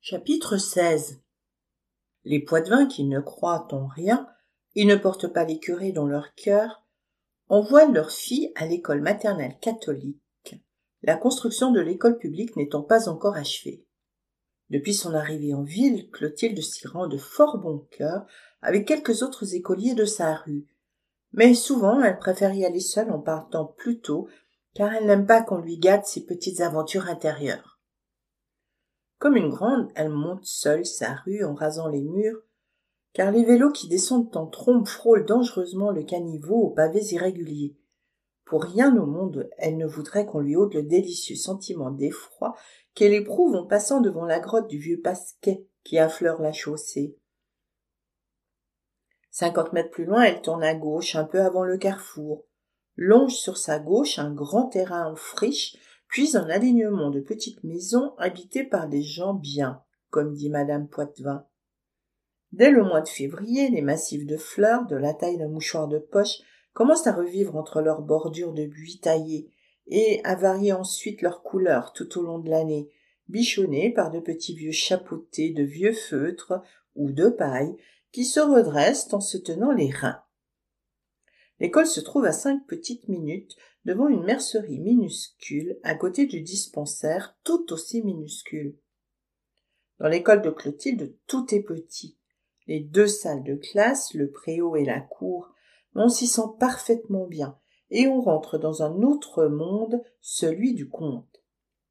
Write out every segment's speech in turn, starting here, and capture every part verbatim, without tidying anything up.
Chapitre seize. Les Poitevins qui ne croient en rien et ne portent pas les curés dans leur cœur envoient leurs filles à l'école maternelle catholique, la construction de l'école publique n'étant pas encore achevée. Depuis son arrivée en ville, Clotilde s'y rend de fort bon cœur avec quelques autres écoliers de sa rue, mais souvent elle préfère y aller seule en partant plus tôt, car elle n'aime pas qu'on lui gâte ses petites aventures intérieures. Comme une grande, elle monte seule sa rue en rasant les murs, car les vélos qui descendent en trombe frôlent dangereusement le caniveau aux pavés irréguliers. Pour rien au monde, elle ne voudrait qu'on lui ôte le délicieux sentiment d'effroi qu'elle éprouve en passant devant la grotte du vieux Pasquet qui affleure la chaussée. Cinquante mètres plus loin, elle tourne à gauche, un peu avant le carrefour. Longe sur sa gauche un grand terrain en friche, puis un alignement de petites maisons habitées par des gens bien, comme dit madame Poitevin. Dès le mois de février, les massifs de fleurs, de la taille d'un mouchoir de poche, commencent à revivre entre leurs bordures de buis taillés et à varier ensuite leurs couleurs tout au long de l'année, bichonnés par de petits vieux chapeautés de vieux feutres ou de paille qui se redressent en se tenant les reins. L'école se trouve à cinq petites minutes devant une mercerie minuscule à côté du dispensaire tout aussi minuscule. Dans l'école de Clotilde, tout est petit. Les deux salles de classe, le préau et la cour, on s'y sent parfaitement bien et on rentre dans un autre monde, celui du conte.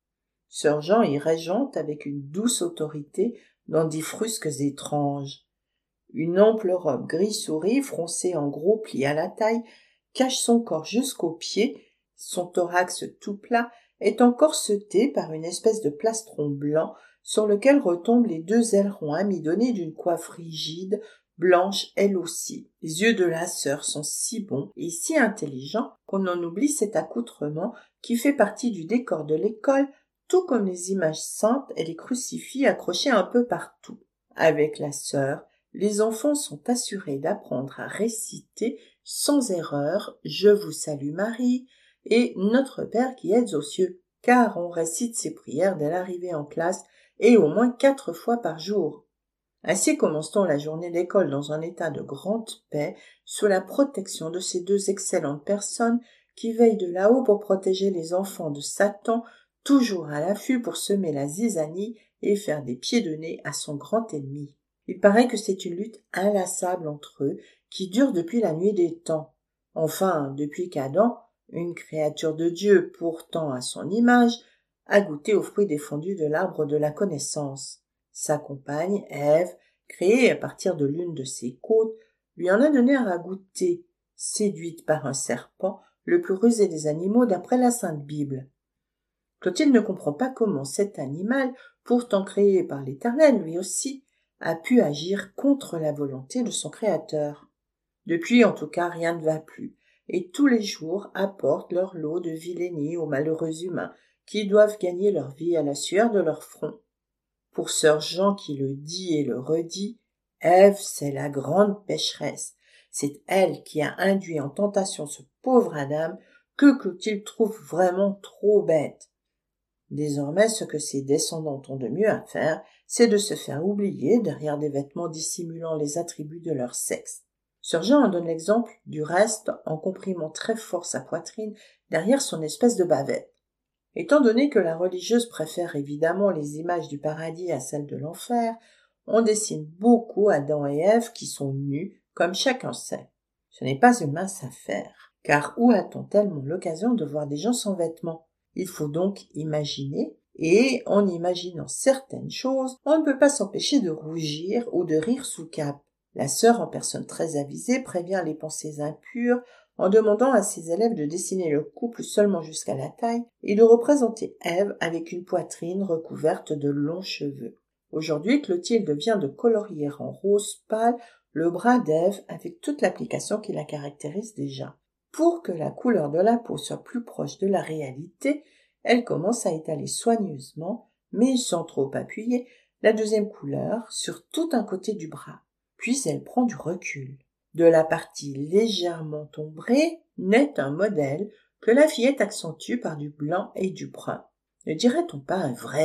Sœur Jean y régente avec une douce autorité dans des frusques étranges. Une ample robe gris souris, froncée en gros plis à la taille, cache son corps jusqu'aux pieds, son thorax tout plat est encorseté par une espèce de plastron blanc sur lequel retombent les deux ailerons amidonnés d'une coiffe rigide, blanche elle aussi. Les yeux de la sœur sont si bons et si intelligents qu'on en oublie cet accoutrement qui fait partie du décor de l'école, tout comme les images saintes et les crucifix accrochés un peu partout. Avec la sœur, les enfants sont assurés d'apprendre à réciter sans erreur « Je vous salue Marie » et « Notre Père qui êtes aux cieux », car on récite ces prières dès l'arrivée en classe et au moins quatre fois par jour. Ainsi commence-t-on la journée d'école dans un état de grande paix, sous la protection de ces deux excellentes personnes qui veillent de là-haut pour protéger les enfants de Satan, toujours à l'affût pour semer la zizanie et faire des pieds de nez à son grand ennemi. Il paraît que c'est une lutte inlassable entre eux, qui dure depuis la nuit des temps. Enfin, depuis qu'Adam, une créature de Dieu pourtant à son image, a goûté aux fruits défendus de l'arbre de la connaissance. Sa compagne, Ève, créée à partir de l'une de ses côtes, lui en a donné à goûter, séduite par un serpent, le plus rusé des animaux d'après la Sainte Bible. Clotilde ne comprend pas comment cet animal, pourtant créé par l'Éternel lui aussi, a pu agir contre la volonté de son Créateur. Depuis, en tout cas, rien ne va plus, et tous les jours apportent leur lot de vilainie aux malheureux humains qui doivent gagner leur vie à la sueur de leur front. Pour sœur Jean qui le dit et le redit, Ève, c'est la grande pécheresse. C'est elle qui a induit en tentation ce pauvre Adam que Clotilde trouve vraiment trop bête. Désormais, ce que ses descendantes ont de mieux à faire, c'est de se faire oublier derrière des vêtements dissimulant les attributs de leur sexe. Sœur Jean en donne l'exemple, du reste, en comprimant très fort sa poitrine derrière son espèce de bavette. Étant donné que la religieuse préfère évidemment les images du paradis à celles de l'enfer, on dessine beaucoup Adam et Ève qui sont nus, comme chacun sait. Ce n'est pas une mince affaire, car où a-t-on tellement l'occasion de voir des gens sans vêtements ? Il faut donc imaginer, et en imaginant certaines choses, on ne peut pas s'empêcher de rougir ou de rire sous cape. La sœur, en personne très avisée, prévient les pensées impures en demandant à ses élèves de dessiner le couple seulement jusqu'à la taille et de représenter Ève avec une poitrine recouverte de longs cheveux. Aujourd'hui, Clotilde vient de colorier en rose pâle le bras d'Ève avec toute l'application qui la caractérise déjà. Pour que la couleur de la peau soit plus proche de la réalité, elle commence à étaler soigneusement, mais sans trop appuyer, la deuxième couleur sur tout un côté du bras. Puis elle prend du recul. De la partie légèrement ombrée naît un modèle que la fillette accentue par du blanc et du brun. Ne dirait-on pas un vrai bras ?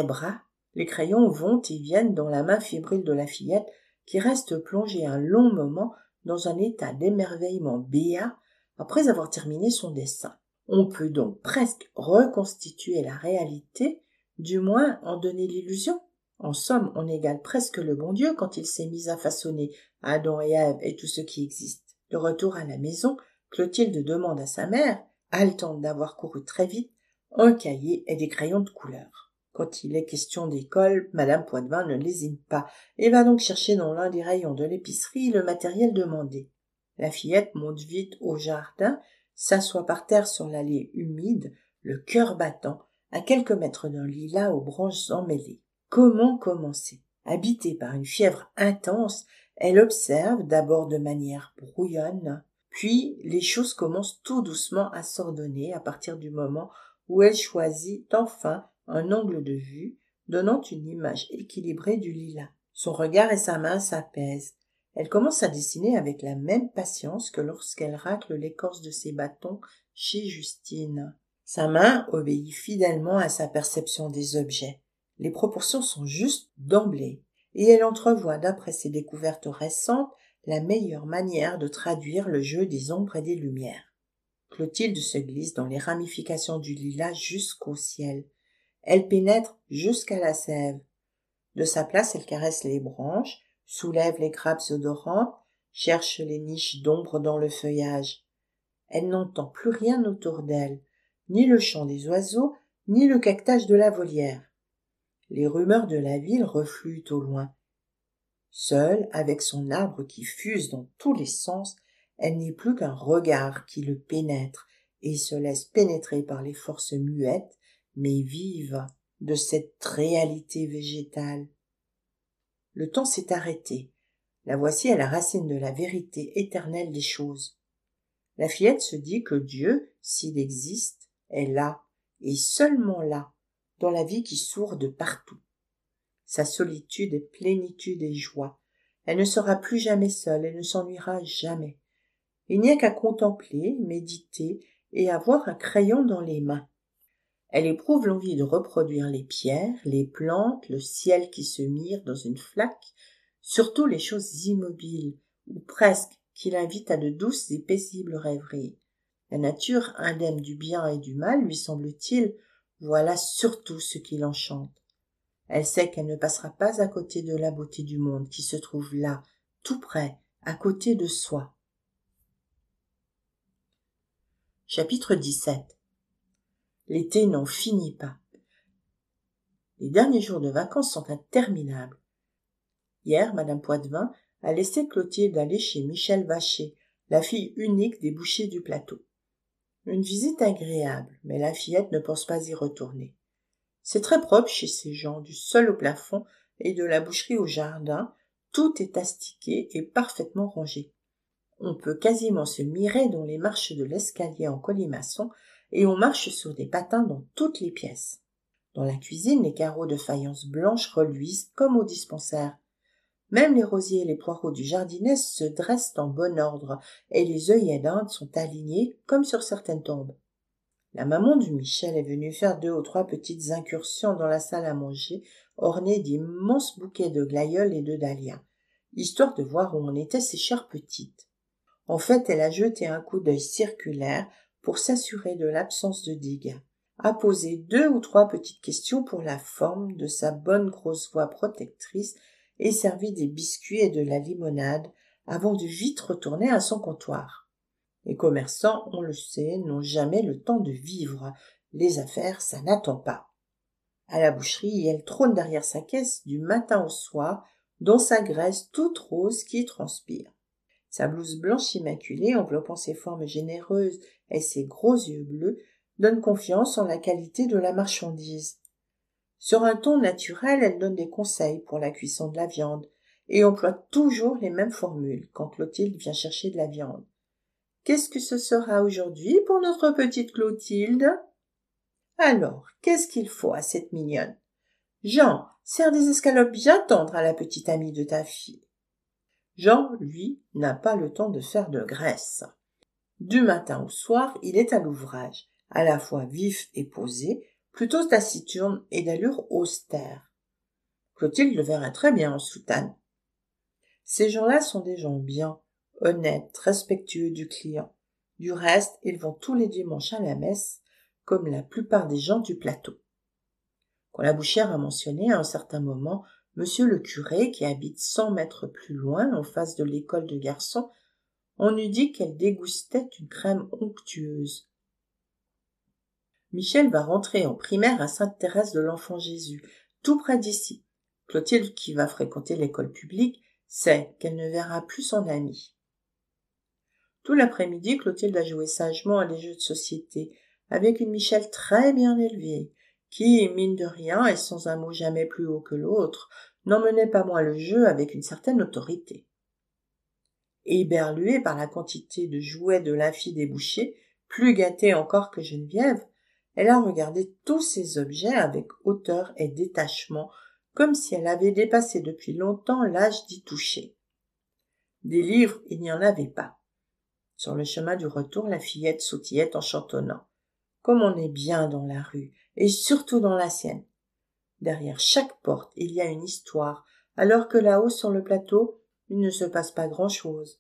Les crayons vont et viennent dans la main fébrile de la fillette, qui reste plongée un long moment dans un état d'émerveillement béat après avoir terminé son dessin. On peut donc presque reconstituer la réalité, du moins en donner l'illusion. En somme, on égale presque le bon Dieu quand il s'est mis à façonner Adam et Ève et tout ce qui existe. De retour à la maison, Clotilde demande à sa mère, haletante d'avoir couru très vite, un cahier et des crayons de couleur. Quand il est question d'école, Madame Poitvin ne lésine pas et va donc chercher dans l'un des rayons de l'épicerie le matériel demandé. La fillette monte vite au jardin, s'assoit par terre sur l'allée humide, le cœur battant, à quelques mètres d'un lilas aux branches emmêlées. Comment commencer? Habitée par une fièvre intense, elle observe d'abord de manière brouillonne, puis les choses commencent tout doucement à s'ordonner à partir du moment où elle choisit enfin un angle de vue donnant une image équilibrée du lilas. Son regard et sa main s'apaisent. Elle commence à dessiner avec la même patience que lorsqu'elle racle l'écorce de ses bâtons chez Justine. Sa main obéit fidèlement à sa perception des objets. Les proportions sont justes d'emblée, et elle entrevoit, d'après ses découvertes récentes, la meilleure manière de traduire le jeu des ombres et des lumières. Clotilde se glisse dans les ramifications du lilas jusqu'au ciel. Elle pénètre jusqu'à la sève. De sa place, elle caresse les branches, soulève les grappes odorantes, cherche les niches d'ombre dans le feuillage. Elle n'entend plus rien autour d'elle, ni le chant des oiseaux, ni le caquetage de la volière. Les rumeurs de la ville refluent au loin. Seule, avec son arbre qui fuse dans tous les sens, elle n'est plus qu'un regard qui le pénètre et se laisse pénétrer par les forces muettes, mais vives, de cette réalité végétale. Le temps s'est arrêté. La voici à la racine de la vérité éternelle des choses. La fillette se dit que Dieu, s'il existe, est là, et seulement là, dans la vie qui sourde partout. Sa solitude est plénitude et joie. Elle ne sera plus jamais seule, elle ne s'ennuiera jamais. Il n'y a qu'à contempler, méditer et avoir un crayon dans les mains. Elle éprouve l'envie de reproduire les pierres, les plantes, le ciel qui se mire dans une flaque, surtout les choses immobiles, ou presque, qui l'invitent à de douces et paisibles rêveries. La nature, indemne du bien et du mal, lui semble-t-il, voilà surtout ce qui l'enchante. Elle sait qu'elle ne passera pas à côté de la beauté du monde qui se trouve là, tout près, à côté de soi. Chapitre dix-sept. L'été n'en finit pas. Les derniers jours de vacances sont interminables. Hier, Madame Poitvin a laissé Clotilde aller chez Michel Vacher, la fille unique des bouchers du plateau. Une visite agréable, mais la fillette ne pense pas y retourner. C'est très propre chez ces gens, du sol au plafond et de la boucherie au jardin, tout est astiqué et parfaitement rangé. On peut quasiment se mirer dans les marches de l'escalier en colimaçon et on marche sur des patins dans toutes les pièces. Dans la cuisine, les carreaux de faïence blanche reluisent comme au dispensaire. Même les rosiers et les poireaux du jardinet se dressent en bon ordre et les œillets d'Inde sont alignés comme sur certaines tombes. La maman du Michel est venue faire deux ou trois petites incursions dans la salle à manger, ornée d'immenses bouquets de glaïeuls et de dahlias, histoire de voir où en étaient ces chères petites. En fait, elle a jeté un coup d'œil circulaire pour s'assurer de l'absence de dégâts, a posé deux ou trois petites questions pour la forme de sa bonne grosse voix protectrice et servi des biscuits et de la limonade avant de vite retourner à son comptoir. Les commerçants, on le sait, n'ont jamais le temps de vivre. Les affaires, ça n'attend pas. À la boucherie, elle trône derrière sa caisse du matin au soir, dans sa graisse toute rose qui transpire. Sa blouse blanche immaculée, enveloppant ses formes généreuses et ses gros yeux bleus, donne confiance en la qualité de la marchandise. Sur un ton naturel, elle donne des conseils pour la cuisson de la viande et emploie toujours les mêmes formules quand Clotilde vient chercher de la viande. Qu'est-ce que ce sera aujourd'hui pour notre petite Clotilde? Alors, qu'est-ce qu'il faut à cette mignonne? Jean, sers des escalopes bien tendres à la petite amie de ta fille. Jean, lui, n'a pas le temps de faire de graisse. Du matin au soir, il est à l'ouvrage, à la fois vif et posé, plutôt taciturne et d'allure austère. Clotilde le verrait très bien en soutane. Ces gens-là sont des gens bien, honnêtes, respectueux du client. Du reste, ils vont tous les dimanches à la messe, comme la plupart des gens du plateau. Quand la bouchière a mentionné à un certain moment monsieur le curé, qui habite cent mètres plus loin, en face de l'école de garçons, on eût dit qu'elle dégustait une crème onctueuse. Michel va rentrer en primaire à Sainte-Thérèse de l'Enfant-Jésus, tout près d'ici. Clotilde, qui va fréquenter l'école publique, sait qu'elle ne verra plus son amie. Tout l'après-midi, Clotilde a joué sagement à des jeux de société, avec une Michel très bien élevée, qui, mine de rien, et sans un mot jamais plus haut que l'autre, n'emmenait pas moins le jeu avec une certaine autorité. Éberluée par la quantité de jouets de l'infie des bouchers, plus gâtée encore que Geneviève, elle a regardé tous ces objets avec hauteur et détachement, comme si elle avait dépassé depuis longtemps l'âge d'y toucher. Des livres, il n'y en avait pas. Sur le chemin du retour, la fillette sautillait en chantonnant. Comme on est bien dans la rue, et surtout dans la sienne. Derrière chaque porte, il y a une histoire, alors que là-haut sur le plateau, il ne se passe pas grand-chose.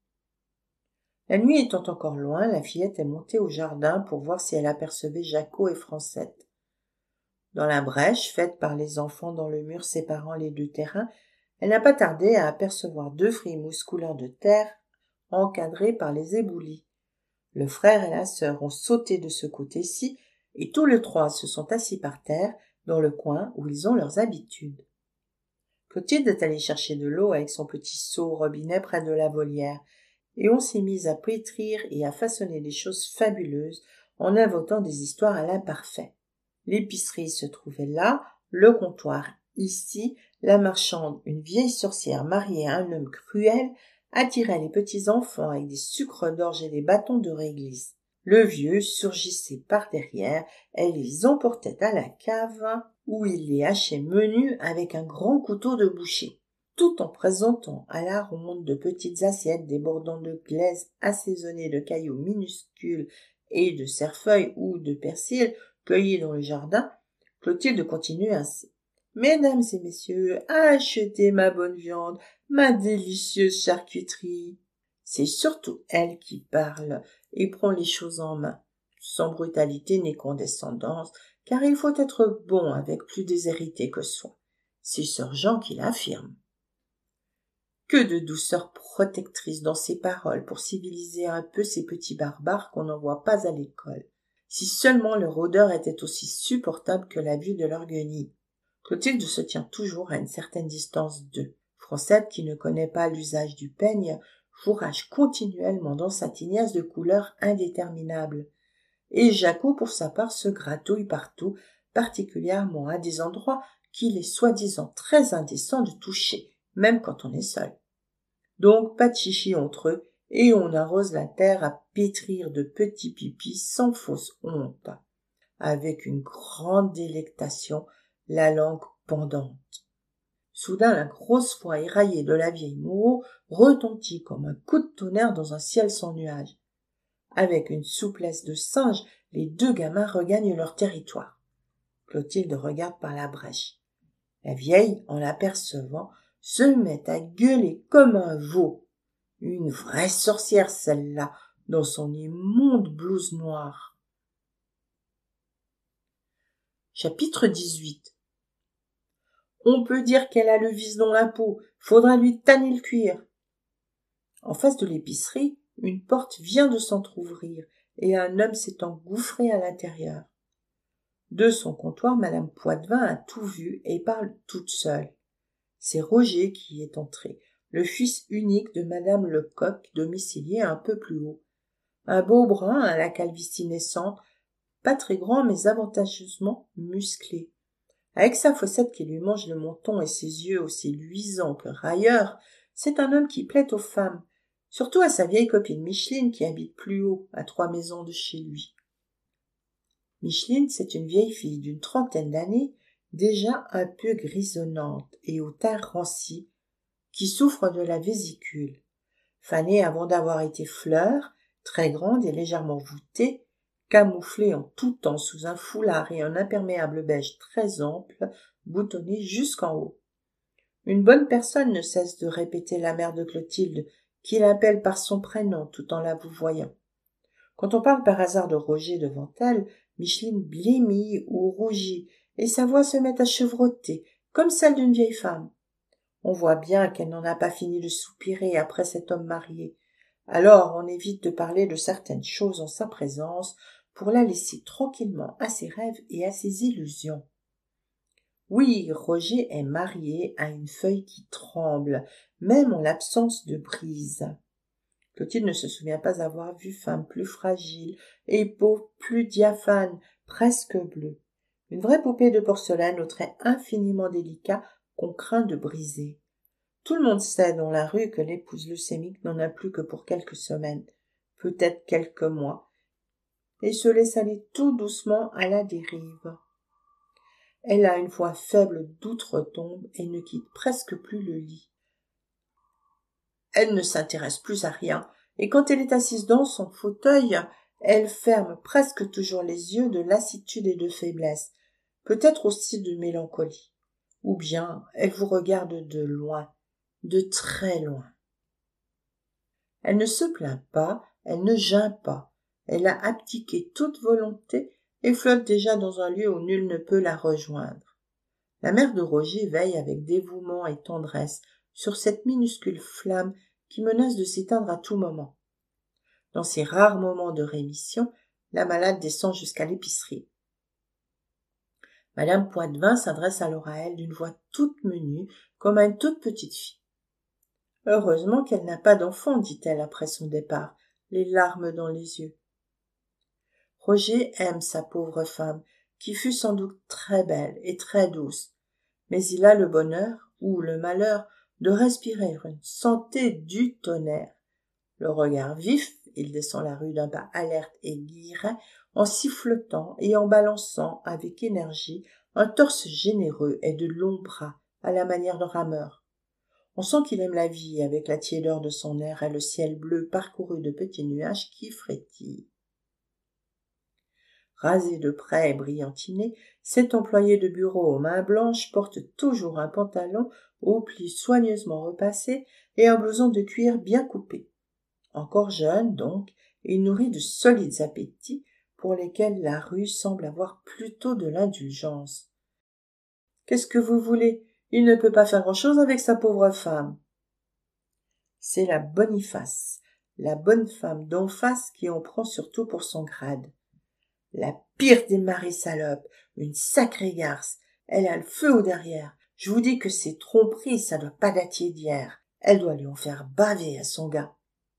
La nuit étant encore loin, la fillette est montée au jardin pour voir si elle apercevait Jacot et Francette. Dans la brèche faite par les enfants dans le mur séparant les deux terrains, elle n'a pas tardé à apercevoir deux frimousses couleur de terre encadrés par les éboulis. Le frère et la sœur ont sauté de ce côté-ci, et tous les trois se sont assis par terre, dans le coin où ils ont leurs habitudes. Clotilde est allée chercher de l'eau avec son petit seau au robinet près de la volière, et on s'est mis à pétrir et à façonner des choses fabuleuses en inventant des histoires à l'imparfait. L'épicerie se trouvait là, le comptoir ici, la marchande, une vieille sorcière mariée à un homme cruel, attirait les petits enfants avec des sucres d'orge et des bâtons de réglisse. Le vieux surgissait par derrière et les emportait à la cave, où il les hachait menus avec un grand couteau de boucher, tout en présentant à la ronde de petites assiettes débordant de glaise assaisonnées de cailloux minuscules et de cerfeuil ou de persil cueillis dans le jardin. Clotilde continue ainsi. « Mesdames et messieurs, achetez ma bonne viande, ma délicieuse charcuterie. » C'est surtout elle qui parle et prend les choses en main, sans brutalité ni condescendance, car il faut être bon avec plus déshérité que soi. C'est sœur Jean qui l'affirme. Que de douceur protectrice dans ses paroles pour civiliser un peu ces petits barbares qu'on n'envoie pas à l'école. Si seulement leur odeur était aussi supportable que la vue de leur guenille. Clotilde se tient toujours à une certaine distance d'eux. Francette, qui ne connaît pas l'usage du peigne, fourrage continuellement dans sa tignasse de couleur indéterminable. Et Jacot, pour sa part, se gratouille partout, particulièrement à des endroits qu'il est soi-disant très indécent de toucher, même quand on est seul. Donc pas de chichi entre eux, et on arrose la terre à pétrir de petits pipis sans fausse honte, avec une grande délectation, la langue pendante. Soudain, la grosse voix éraillée de la vieille Moreau retentit comme un coup de tonnerre dans un ciel sans nuages. Avec une souplesse de singe, les deux gamins regagnent leur territoire. Clotilde regarde par la brèche. La vieille, en l'apercevant, se met à gueuler comme un veau. Une vraie sorcière, celle-là, dans son immonde blouse noire. Chapitre dix-huit. On peut dire qu'elle a le vice dans la peau, faudra lui tanner le cuir. En face de l'épicerie, une porte vient de s'entr'ouvrir et un homme s'est engouffré à l'intérieur. De son comptoir, madame Poitvin a tout vu et parle toute seule. C'est Roger qui est entré, le fils unique de madame Lecoq, domicilié un peu plus haut. Un beau brun à la calvitie naissante, pas très grand mais avantageusement musclé. Avec sa fossette qui lui mange le menton et ses yeux aussi luisants que railleurs, c'est un homme qui plaît aux femmes, surtout à sa vieille copine Micheline qui habite plus haut, à trois maisons de chez lui. Micheline, c'est une vieille fille d'une trentaine d'années, déjà un peu grisonnante et au teint ranci, qui souffre de la vésicule. Fanée avant d'avoir été fleur, très grande et légèrement voûtée, camouflée en tout temps sous un foulard et un imperméable beige très ample, boutonné jusqu'en haut. Une bonne personne ne cesse de répéter la mère de Clotilde, qui l'appelle par son prénom tout en la vouvoyant. Quand on parle par hasard de Roger devant elle, Micheline blêmit ou rougit, et sa voix se met à chevrotter, comme celle d'une vieille femme. On voit bien qu'elle n'en a pas fini de soupirer après cet homme marié. Alors on évite de parler de certaines choses en sa présence pour la laisser tranquillement à ses rêves et à ses illusions. Oui, Roger est marié à une feuille qui tremble, même en l'absence de brise. Clotilde ne se souvient pas avoir vu femme plus fragile et peau plus diaphane, presque bleue. Une vraie poupée de porcelaine aux traits infiniment délicats qu'on craint de briser. Tout le monde sait dans la rue que l'épouse leucémique n'en a plus que pour quelques semaines, peut-être quelques mois, et se laisse aller tout doucement à la dérive. Elle a une voix faible d'outre-tombe et ne quitte presque plus le lit. Elle ne s'intéresse plus à rien, et quand elle est assise dans son fauteuil, elle ferme presque toujours les yeux de lassitude et de faiblesse, peut-être aussi de mélancolie. Ou bien elle vous regarde de loin, de très loin. Elle ne se plaint pas, elle ne geint pas, elle a abdiqué toute volonté et flotte déjà dans un lieu où nul ne peut la rejoindre. La mère de Roger veille avec dévouement et tendresse sur cette minuscule flamme qui menace de s'éteindre à tout moment. Dans ces rares moments de rémission, la malade descend jusqu'à l'épicerie. Madame Poitevin s'adresse alors à elle d'une voix toute menue, comme à une toute petite fille. « Heureusement qu'elle n'a pas d'enfant, dit-elle après son départ, les larmes dans les yeux. » Roger aime sa pauvre femme, qui fut sans doute très belle et très douce, mais il a le bonheur, ou le malheur, de respirer une santé du tonnerre. Le regard vif, il descend la rue d'un pas alerte et guilleret, en sifflotant et en balançant avec énergie un torse généreux et de longs bras, à la manière d'un rameur. On sent qu'il aime la vie avec la tiédeur de son air et le ciel bleu parcouru de petits nuages qui frétillent. Rasé de près et brillantiné, cet employé de bureau aux mains blanches porte toujours un pantalon aux plis soigneusement repassés et un blouson de cuir bien coupé. Encore jeune, donc, il nourrit de solides appétits pour lesquels la rue semble avoir plutôt de l'indulgence. « Qu'est-ce que vous voulez ? Il ne peut pas faire grand-chose avec sa pauvre femme. » C'est la Boniface, la bonne femme d'en face qui en prend surtout pour son grade. La pire des maris salopes, une sacrée garce, elle a le feu au derrière. Je vous dis que ces tromperies, ça doit pas dater d'hier. Elle doit lui en faire baver à son gars.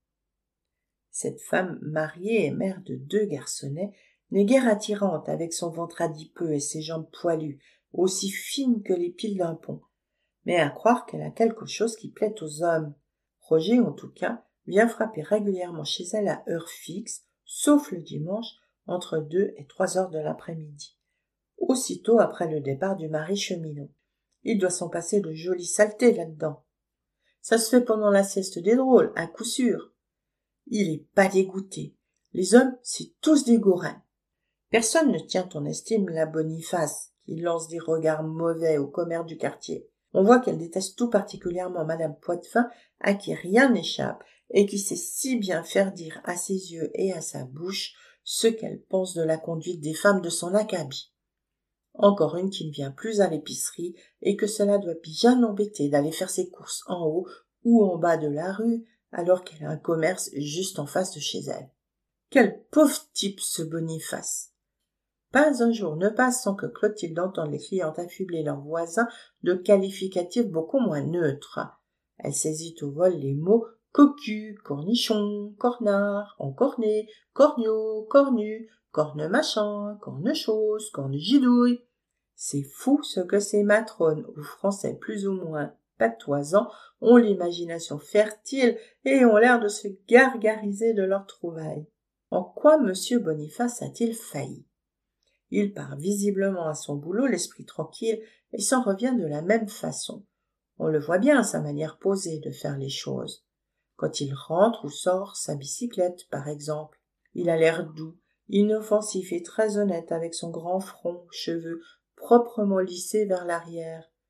Cette femme mariée et mère de deux garçonnets n'est guère attirante avec son ventre adipeux et ses jambes poilues, aussi fines que les piles d'un pont, mais à croire qu'elle a quelque chose qui plaît aux hommes. Roger, en tout cas, vient frapper régulièrement chez elle à heure fixe, sauf le dimanche, entre deux et trois heures de l'après-midi, aussitôt après le départ du mari cheminot. Il doit s'en passer de jolies saletés là-dedans. Ça se fait pendant la sieste des drôles, à coup sûr. Il est pas dégoûté. Les hommes, c'est tous des gourins. Personne ne tient en estime la Boniface, qui lance des regards mauvais au commère du quartier. On voit qu'elle déteste tout particulièrement madame Poitevin, à qui rien n'échappe, et qui sait si bien faire dire à ses yeux et à sa bouche ce qu'elle pense de la conduite des femmes de son acabit. Encore une qui ne vient plus à l'épicerie, et que cela doit bien l'embêter d'aller faire ses courses en haut ou en bas de la rue, alors qu'elle a un commerce juste en face de chez elle. Quel pauvre type ce Boniface! Pas un jour ne passe sans que Clotilde entende les clientes affubler leurs voisins de qualificatifs beaucoup moins neutres. Elle saisit au vol les mots cocu, cornichon, cornard, encorné, corneau, cornu, corne-machin, corne-chose, corne-gidouille. C'est fou ce que ces matrones aux français plus ou moins patoisants ont l'imagination fertile et ont l'air de se gargariser de leurs trouvailles. En quoi monsieur Boniface a-t-il failli? Il part visiblement à son boulot l'esprit tranquille et s'en revient de la même façon. On le voit bien, sa manière posée de faire les choses. Quand il rentre ou sort sa bicyclette, par exemple, il a l'air doux, inoffensif et très honnête avec son grand front, cheveux proprement lissés vers l'arrière.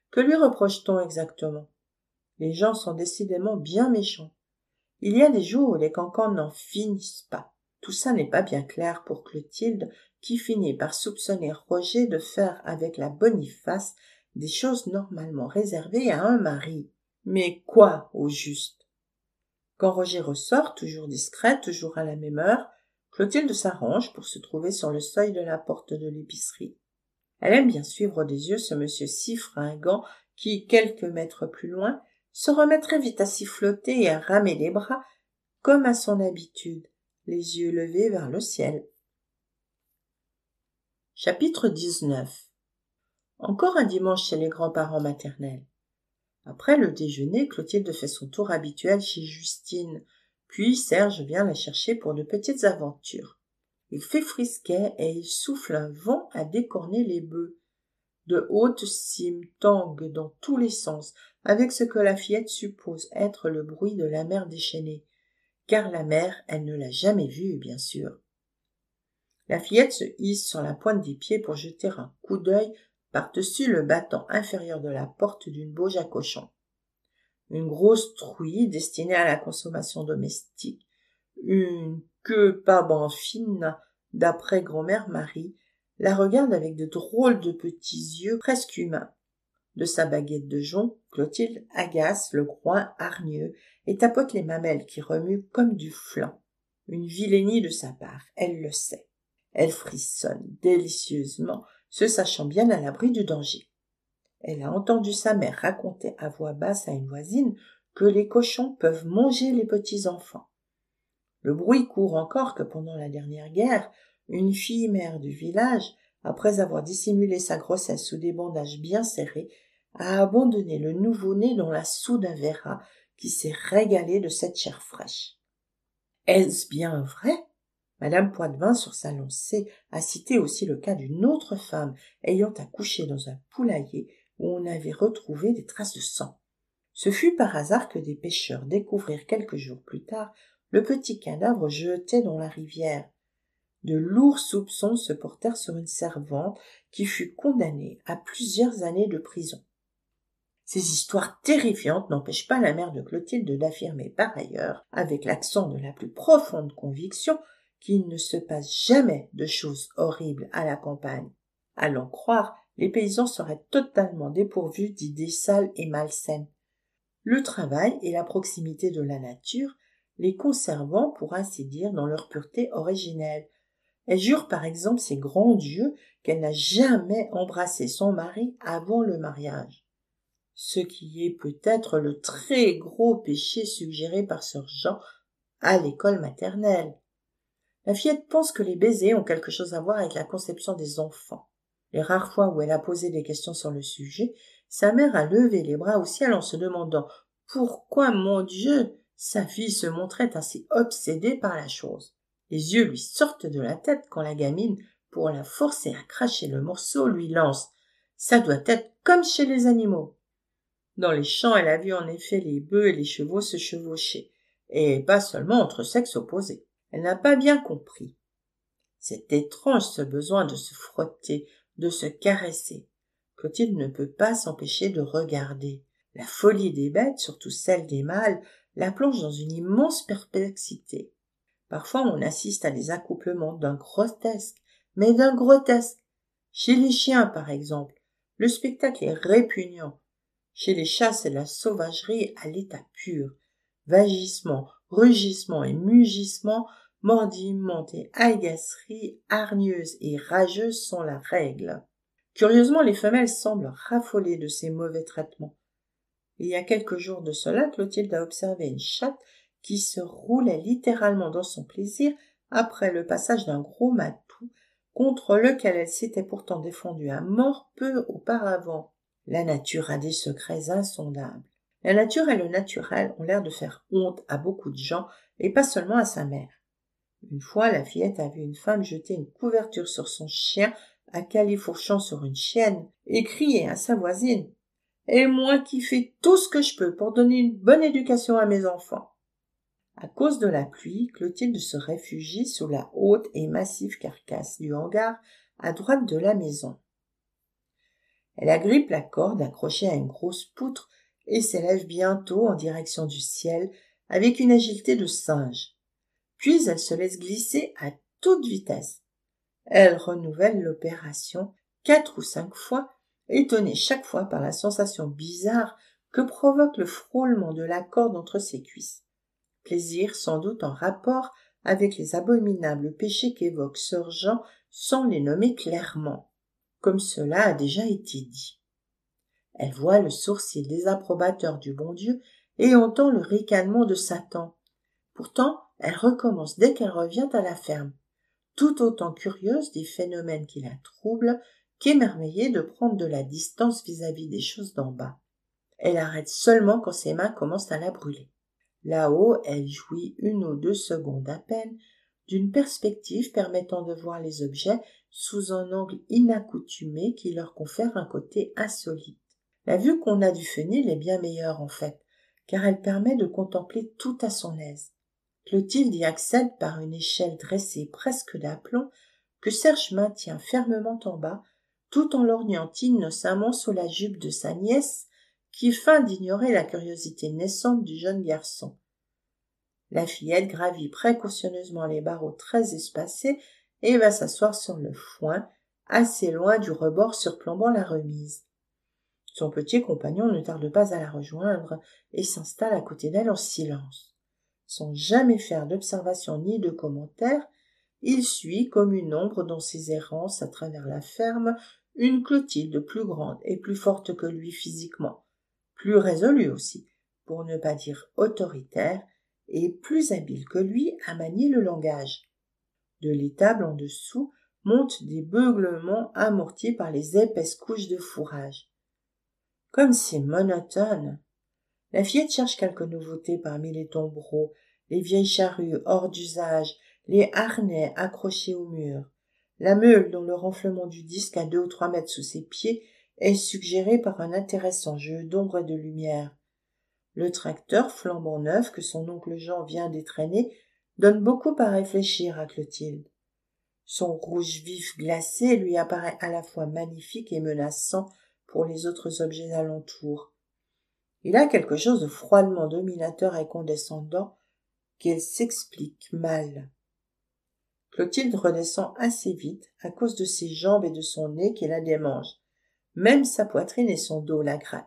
Que lui reproche-t-on exactement? Les gens sont décidément bien méchants. Il y a des jours où les cancans n'en finissent pas. Tout ça n'est pas bien clair pour Clotilde, qui finit par soupçonner Roger de faire avec la Boniface des choses normalement réservées à un mari. Mais quoi, au juste? Quand Roger ressort, toujours discret, toujours à la même heure, Clotilde s'arrange pour se trouver sur le seuil de la porte de l'épicerie. Elle aime bien suivre des yeux ce monsieur si fringant qui, quelques mètres plus loin, se remet très vite à siffloter et à ramer les bras, comme à son habitude, les yeux levés vers le ciel. Chapitre dix-neuf. Encore un dimanche chez les grands-parents maternels. Après le déjeuner, Clotilde fait son tour habituel chez Justine, puis Serge vient la chercher pour de petites aventures. Il fait frisquet et il souffle un vent à décorner les bœufs. De hautes cimes tanguent dans tous les sens, avec ce que la fillette suppose être le bruit de la mer déchaînée, car la mer, elle ne l'a jamais vue, bien sûr. La fillette se hisse sur la pointe des pieds pour jeter un coup d'œil par-dessus le battant inférieur de la porte d'une bauge à cochon. Une grosse truie destinée à la consommation domestique, une queue pas ben fine, d'après grand-mère Marie, la regarde avec de drôles de petits yeux presque humains. De sa baguette de jonc, Clotilde agace le groin hargneux et tapote les mamelles qui remuent comme du flan. Une vilainie de sa part, elle le sait. Elle frissonne délicieusement, se sachant bien à l'abri du danger. Elle a entendu sa mère raconter à voix basse à une voisine que les cochons peuvent manger les petits-enfants. Le bruit court encore que pendant la dernière guerre, une fille mère du village, après avoir dissimulé sa grossesse sous des bandages bien serrés, a abandonné le nouveau-né dans la soue d'un verra qui s'est régalé de cette chair fraîche. Est-ce bien vrai? Madame Poitvin, sur sa lancée, a cité aussi le cas d'une autre femme ayant accouché dans un poulailler où on avait retrouvé des traces de sang. Ce fut par hasard que des pêcheurs découvrirent quelques jours plus tard le petit cadavre jeté dans la rivière. De lourds soupçons se portèrent sur une servante qui fut condamnée à plusieurs années de prison. Ces histoires terrifiantes n'empêchent pas la mère de Clotilde d'affirmer par ailleurs, avec l'accent de la plus profonde conviction, qu'il ne se passe jamais de choses horribles à la campagne. À l'en croire, les paysans seraient totalement dépourvus d'idées sales et malsaines. Le travail et la proximité de la nature les conservant, pour ainsi dire, dans leur pureté originelle. Elle jure par exemple ses grands dieux qu'elle n'a jamais embrassé son mari avant le mariage. Ce qui est peut-être le très gros péché suggéré par sœur Jean à l'école maternelle. La fillette pense que les baisers ont quelque chose à voir avec la conception des enfants. Les rares fois où elle a posé des questions sur le sujet, sa mère a levé les bras au ciel en se demandant pourquoi, mon Dieu, sa fille se montrait ainsi obsédée par la chose. Les yeux lui sortent de la tête quand la gamine, pour la forcer à cracher le morceau, lui lance « Ça doit être comme chez les animaux ». Dans les champs, elle a vu en effet les bœufs et les chevaux se chevaucher, et pas seulement entre sexes opposés. Elle n'a pas bien compris. C'est étrange ce besoin de se frotter, de se caresser. Clotilde ne peut pas s'empêcher de regarder. La folie des bêtes, surtout celle des mâles, la plonge dans une immense perplexité. Parfois on assiste à des accouplements d'un grotesque, mais d'un grotesque. Chez les chiens, par exemple, le spectacle est répugnant. Chez les chats, c'est la sauvagerie à l'état pur. Vagissements, rugissements et mugissements, mordillements et agaceries, hargneuses et rageuses sont la règle. Curieusement, les femelles semblent raffoler de ces mauvais traitements. Il y a quelques jours de cela, Clotilde a observé une chatte qui se roulait littéralement dans son plaisir après le passage d'un gros matou contre lequel elle s'était pourtant défendue à mort peu auparavant. La nature a des secrets insondables. La nature et le naturel ont l'air de faire honte à beaucoup de gens, et pas seulement à sa mère. Une fois, la fillette a vu une femme jeter une couverture sur son chien à califourchon sur une chienne, et crier à sa voisine « Et moi qui fais tout ce que je peux pour donner une bonne éducation à mes enfants !» À cause de la pluie, Clotilde se réfugie sous la haute et massive carcasse du hangar à droite de la maison. Elle agrippe la corde accrochée à une grosse poutre et s'élève bientôt en direction du ciel avec une agilité de singe. Puis elle se laisse glisser à toute vitesse. Elle renouvelle l'opération quatre ou cinq fois, étonnée chaque fois par la sensation bizarre que provoque le frôlement de la corde entre ses cuisses. Plaisir sans doute en rapport avec les abominables péchés qu'évoque sœur Jean sans les nommer clairement, comme cela a déjà été dit. Elle voit le sourcil désapprobateur du bon Dieu et entend le ricanement de Satan. Pourtant, elle recommence dès qu'elle revient à la ferme, tout autant curieuse des phénomènes qui la troublent qu'émerveillée de prendre de la distance vis-à-vis des choses d'en bas. Elle arrête seulement quand ses mains commencent à la brûler. Là-haut, elle jouit une ou deux secondes à peine d'une perspective permettant de voir les objets sous un angle inaccoutumé qui leur confère un côté insolite. La vue qu'on a du fenil est bien meilleure en fait, car elle permet de contempler tout à son aise. Clotilde y accède par une échelle dressée presque d'aplomb que Serge maintient fermement en bas, tout en lorgnant innocemment sous la jupe de sa nièce, qui feint d'ignorer la curiosité naissante du jeune garçon. La fillette gravit précautionneusement les barreaux très espacés et va s'asseoir sur le foin, assez loin du rebord surplombant la remise. Son petit compagnon ne tarde pas à la rejoindre et s'installe à côté d'elle en silence. Sans jamais faire d'observation ni de commentaire, il suit comme une ombre dans ses errances à travers la ferme une Clotilde plus grande et plus forte que lui physiquement, plus résolue aussi, pour ne pas dire autoritaire, et plus habile que lui à manier le langage. De l'étable en dessous montent des beuglements amortis par les épaisses couches de fourrage. Comme c'est monotone. La fillette cherche quelques nouveautés parmi les tombereaux, les vieilles charrues hors d'usage, les harnais accrochés au mur. La meule dont le renflement du disque à deux ou trois mètres sous ses pieds est suggéré par un intéressant jeu d'ombre et de lumière. Le tracteur flambant neuf que son oncle Jean vient d'étraîner donne beaucoup à réfléchir à Clotilde. Son rouge vif glacé lui apparaît à la fois magnifique et menaçant pour les autres objets alentours. Il a quelque chose de froidement dominateur et condescendant qu'elle s'explique mal. Clotilde redescend assez vite à cause de ses jambes et de son nez qui la démangent. Même sa poitrine et son dos la grattent.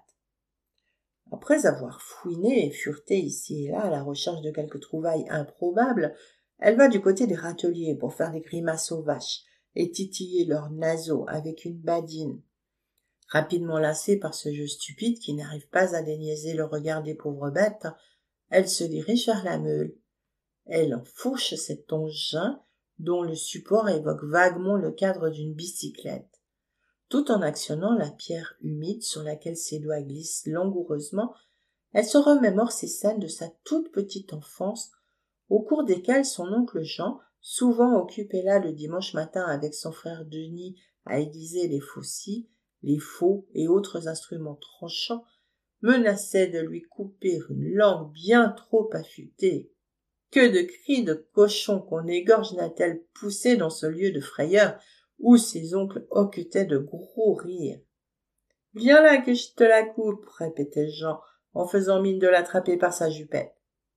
Après avoir fouiné et fureté ici et là à la recherche de quelques trouvailles improbables, elle va du côté des râteliers pour faire des grimaces aux vaches et titiller leurs naseaux avec une badine. Rapidement lassée par ce jeu stupide qui n'arrive pas à déniaiser le regard des pauvres bêtes, elle se dirige vers la meule. Elle enfourche cet engin dont le support évoque vaguement le cadre d'une bicyclette. Tout en actionnant la pierre humide sur laquelle ses doigts glissent langoureusement, elle se remémore ces scènes de sa toute petite enfance, au cours desquelles son oncle Jean, souvent occupé là le dimanche matin avec son frère Denis à aiguiser les faucilles, les faux et autres instruments tranchants, menaçait de lui couper une langue bien trop affûtée. Que de cris de cochon qu'on égorge n'a-t-elle poussé dans ce lieu de frayeur où ses oncles hoquetaient de gros rires. « Viens là que je te la coupe » répétait Jean, en faisant mine de l'attraper par sa jupette.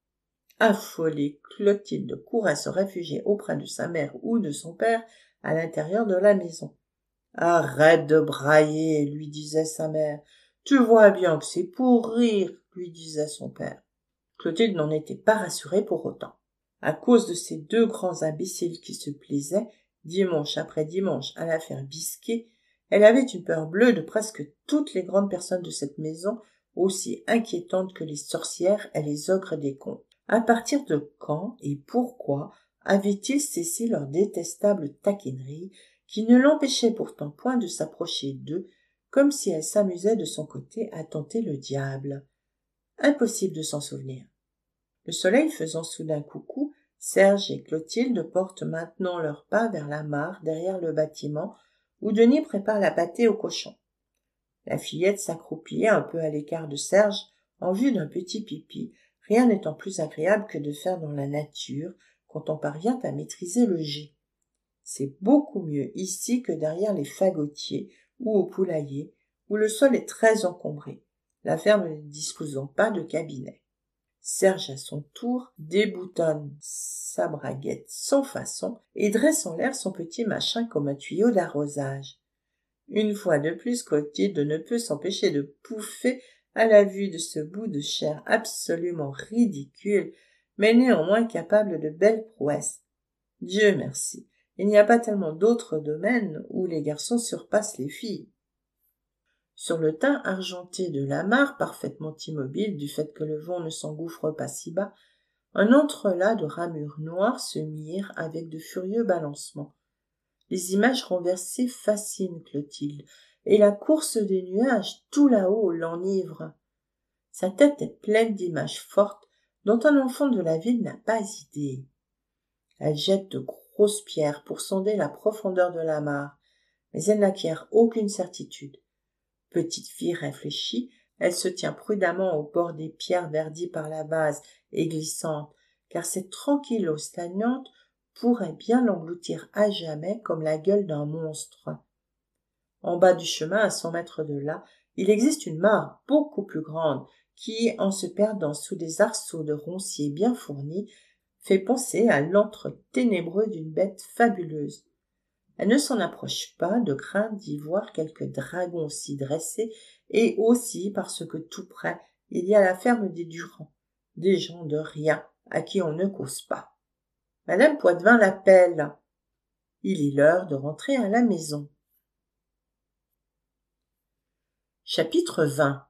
Affolée, Clotilde courait se réfugier auprès de sa mère ou de son père à l'intérieur de la maison. « Arrête de brailler » lui disait sa mère. « Tu vois bien que c'est pour rire » lui disait son père. Clotilde n'en était pas rassurée pour autant. À cause de ces deux grands imbéciles qui se plaisaient, dimanche après dimanche, à la faire bisquer, elle avait une peur bleue de presque toutes les grandes personnes de cette maison, aussi inquiétantes que les sorcières et les ogres des contes. À partir de quand et pourquoi avaient-ils cessé leur détestable taquinerie, qui ne l'empêchait pourtant point de s'approcher d'eux, comme si elle s'amusait de son côté à tenter le diable? Impossible de s'en souvenir. Le soleil faisant soudain coucou, Serge et Clotilde portent maintenant leurs pas vers la mare derrière le bâtiment, où Denis prépare la pâtée au cochon. La fillette s'accroupit un peu à l'écart de Serge en vue d'un petit pipi, rien n'étant plus agréable que de faire dans la nature quand on parvient à maîtriser le jet. C'est beaucoup mieux ici que derrière les fagotiers ou au poulailler, où le sol est très encombré, la ferme ne disposant pas de cabinet. Serge, à son tour, déboutonne sa braguette sans façon et dresse en l'air son petit machin comme un tuyau d'arrosage. Une fois de plus, Clotilde ne peut s'empêcher de pouffer à la vue de ce bout de chair absolument ridicule, mais néanmoins capable de belles prouesses. Dieu merci, il n'y a pas tellement d'autres domaines où les garçons surpassent les filles. Sur le teint argenté de la mare, parfaitement immobile du fait que le vent ne s'engouffre pas si bas, un entrelac de ramures noires se mire avec de furieux balancements. Les images renversées fascinent Clotilde, et la course des nuages tout là-haut l'enivre. Sa tête est pleine d'images fortes dont un enfant de la ville n'a pas idée. Elle jette de grosses pierres pour sonder la profondeur de la mare, mais elle n'acquiert aucune certitude. Petite fille réfléchie, elle se tient prudemment au bord des pierres verdies par la vase et glissantes, car cette tranquille stagnante pourrait bien l'engloutir à jamais comme la gueule d'un monstre. En bas du chemin, à cent mètres de là, il existe une mare beaucoup plus grande qui, en se perdant sous des arceaux de ronciers bien fournis, fait penser à l'antre ténébreux d'une bête fabuleuse. Elle ne s'en approche pas de crainte d'y voir quelque dragon s'y dresser, et aussi parce que tout près il y a la ferme des Durand, des gens de rien à qui on ne cause pas. Madame Poitevin l'appelle. Il est l'heure de rentrer à la maison. Chapitre vingt.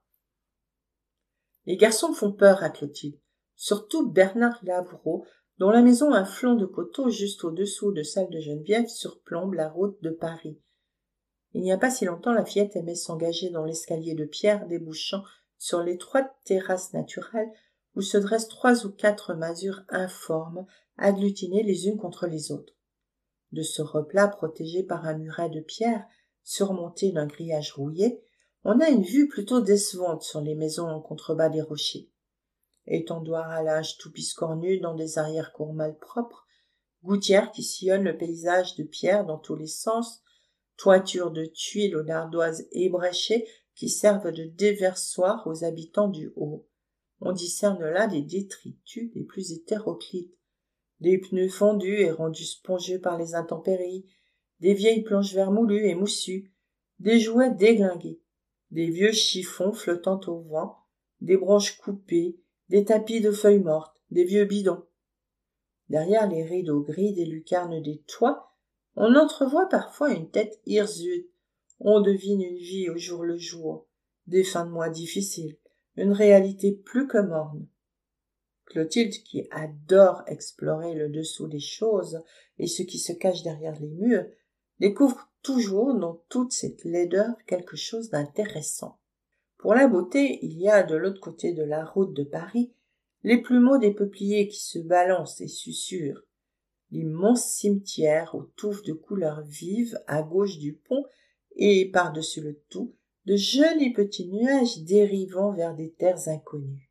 Les garçons font peur à Clotilde, surtout Bernard Lavrault, dont la maison à flanc de coteau juste au-dessous de celle de Geneviève surplombe la route de Paris. Il n'y a pas si longtemps, la fillette aimait s'engager dans l'escalier de pierre débouchant sur l'étroite terrasse naturelle où se dressent trois ou quatre masures informes, agglutinées les unes contre les autres. De ce replat protégé par un muret de pierre, surmonté d'un grillage rouillé, on a une vue plutôt décevante sur les maisons en contrebas des rochers. Étendoirs à linge tout biscornus dans des arrière-cours malpropres, gouttières qui sillonnent le paysage de pierre dans tous les sens, toitures de tuiles aux ardoises ébréchées qui servent de déversoir aux habitants du haut. On discerne là des détritus les plus hétéroclites, des pneus fondus et rendus spongieux par les intempéries, des vieilles planches vermoulues et moussues, des jouets déglingués, des vieux chiffons flottant au vent, des branches coupées, des tapis de feuilles mortes, des vieux bidons. Derrière les rideaux gris des lucarnes des toits, on entrevoit parfois une tête hirsute, on devine une vie au jour le jour, des fins de mois difficiles, une réalité plus que morne. Clotilde, qui adore explorer le dessous des choses et ce qui se cache derrière les murs, découvre toujours dans toute cette laideur quelque chose d'intéressant. Pour la beauté, il y a de l'autre côté de la route de Paris les plumeaux des peupliers qui se balancent et susurrent, l'immense cimetière aux touffes de couleurs vives à gauche du pont et, par-dessus le tout, de jolis petits nuages dérivant vers des terres inconnues.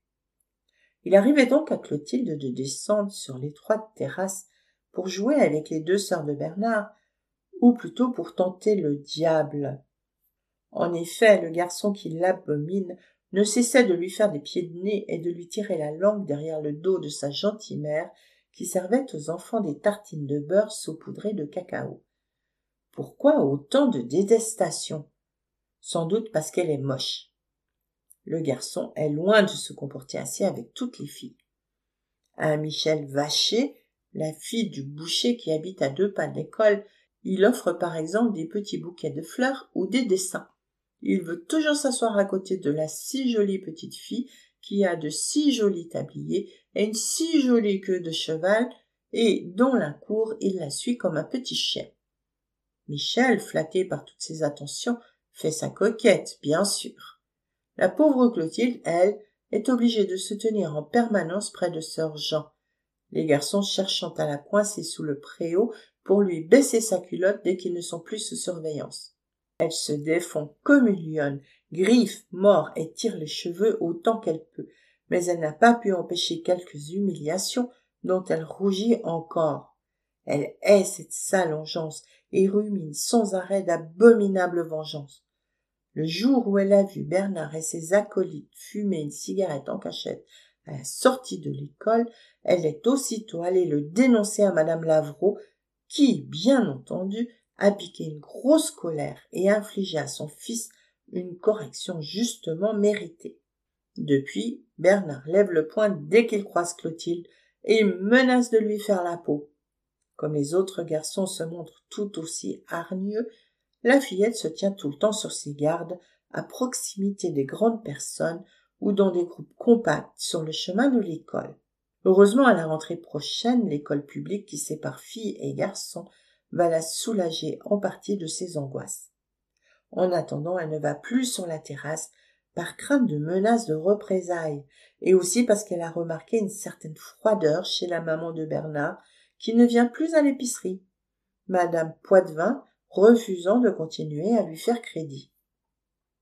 Il arrivait donc à Clotilde de descendre sur l'étroite terrasse pour jouer avec les deux sœurs de Bernard, ou plutôt pour tenter le diable. En effet, le garçon qui l'abomine ne cessait de lui faire des pieds de nez et de lui tirer la langue derrière le dos de sa gentille mère, qui servait aux enfants des tartines de beurre saupoudrées de cacao. Pourquoi autant de détestation? Sans doute parce qu'elle est moche. Le garçon est loin de se comporter ainsi avec toutes les filles. À Michel Vacher, la fille du boucher qui habite à deux pas de l'école, il offre par exemple des petits bouquets de fleurs ou des dessins. Il veut toujours s'asseoir à côté de la si jolie petite fille qui a de si jolis tabliers et une si jolie queue de cheval et dont la cour il la suit comme un petit chien. Michel, flatté par toutes ces attentions, fait sa coquette, bien sûr. La pauvre Clotilde, elle, est obligée de se tenir en permanence près de sœur Jean, les garçons cherchant à la coincer sous le préau pour lui baisser sa culotte dès qu'ils ne sont plus sous surveillance. Elle se défend comme une lionne, griffe, mord et tire les cheveux autant qu'elle peut, mais elle n'a pas pu empêcher quelques humiliations dont elle rougit encore. Elle hait cette sale engeance et rumine sans arrêt d'abominables vengeances. Le jour où elle a vu Bernard et ses acolytes fumer une cigarette en cachette à la sortie de l'école, elle est aussitôt allée le dénoncer à madame Lavrault, qui, bien entendu, a piqué une grosse colère et infligé à son fils une correction justement méritée. Depuis, Bernard lève le poing dès qu'il croise Clotilde et menace de lui faire la peau. Comme les autres garçons se montrent tout aussi hargneux, la fillette se tient tout le temps sur ses gardes, à proximité des grandes personnes ou dans des groupes compacts sur le chemin de l'école. Heureusement, à la rentrée prochaine, l'école publique qui sépare filles et garçons va la soulager en partie de ses angoisses. En attendant, elle ne va plus sur la terrasse par crainte de menaces de représailles, et aussi parce qu'elle a remarqué une certaine froideur chez la maman de Bernard, qui ne vient plus à l'épicerie, madame Poitvin refusant de continuer à lui faire crédit.